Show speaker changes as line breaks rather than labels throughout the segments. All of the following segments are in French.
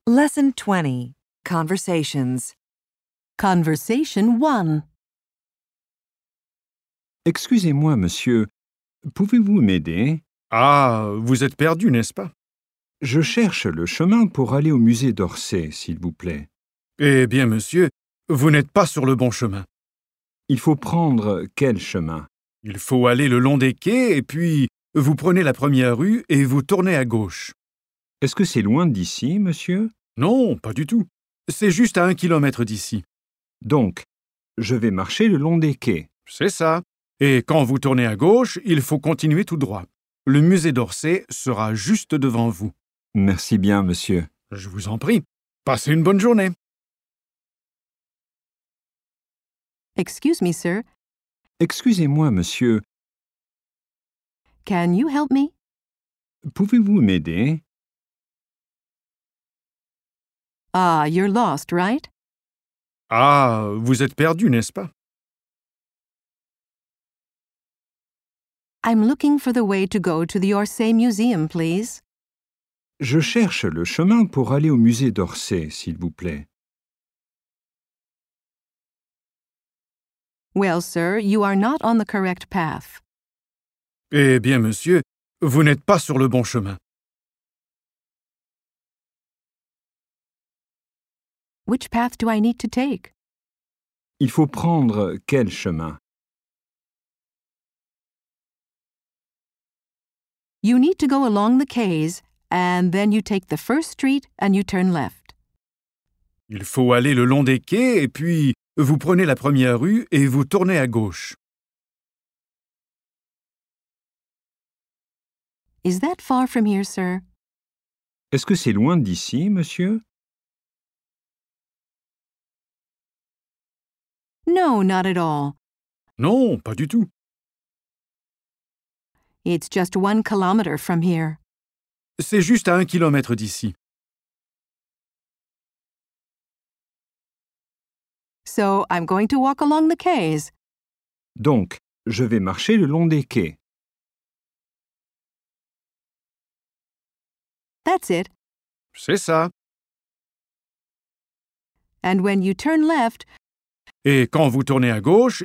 Lesson 20. Conversations.
Conversation 1.
Excusez-moi, monsieur, pouvez-vous m'aider?
Ah, vous êtes perdu, n'est-ce pas?
Je cherche le chemin pour aller au musée d'Orsay, s'il vous plaît.
Eh bien, monsieur, vous n'êtes pas sur le bon chemin.
Il faut prendre quel chemin?
Il faut aller le long des quais et puis vous prenez la première rue et vous tournez à gauche.
Est-ce que c'est loin d'ici, monsieur?
Non, pas du tout. C'est juste à 1 kilomètre d'ici.
Donc, je vais marcher le long des quais.
C'est ça. Et quand vous tournez à gauche, il faut continuer tout droit. Le musée d'Orsay sera juste devant vous.
Merci bien, monsieur.
Je vous en prie. Passez une bonne journée.
Excuse me, sir.
Excusez-moi, monsieur,
Can you help me?
pouvez-vous m'aider?
Ah, you're lost, right?
Ah, vous êtes perdu, n'est-ce pas?
I'm looking for the way to go to the Orsay Museum, please.
Je cherche le chemin pour aller au musée d'Orsay, s'il vous plaît.
Well, sir, you are not on the correct path.
Eh bien, monsieur, vous n'êtes pas sur le bon chemin.
Which path do I need to take?
Il faut prendre quel chemin?
You need to go along the quays, and then you take the first street and you turn left.
Il faut aller le long des quais et puis vous prenez la première rue et vous tournez à gauche.
Is that far from here, sir?
Est-ce que c'est loin d'ici, monsieur?
No, not at all.
Non, pas du tout.
It's just 1 kilometer from here.
C'est juste à 1 kilomètre d'ici.
So I'm going to walk along the quays.
Donc, je vais marcher le long des quais.
That's it.
C'est ça.
And when you turn left,
Et quand vous tournez à gauche,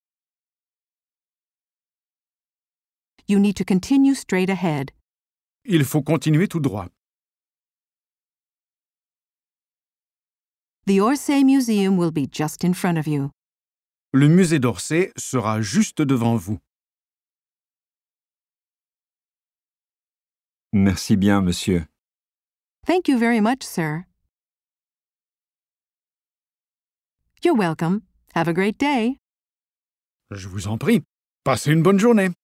you need to continue straight ahead.
il faut continuer tout droit.
The Orsay Museum will be just in front of you.
Le musée d'Orsay sera juste devant vous.
Merci bien, monsieur.
Thank you very much, sir. You're welcome. Have a great day.
Je vous en prie. Passez une bonne journée.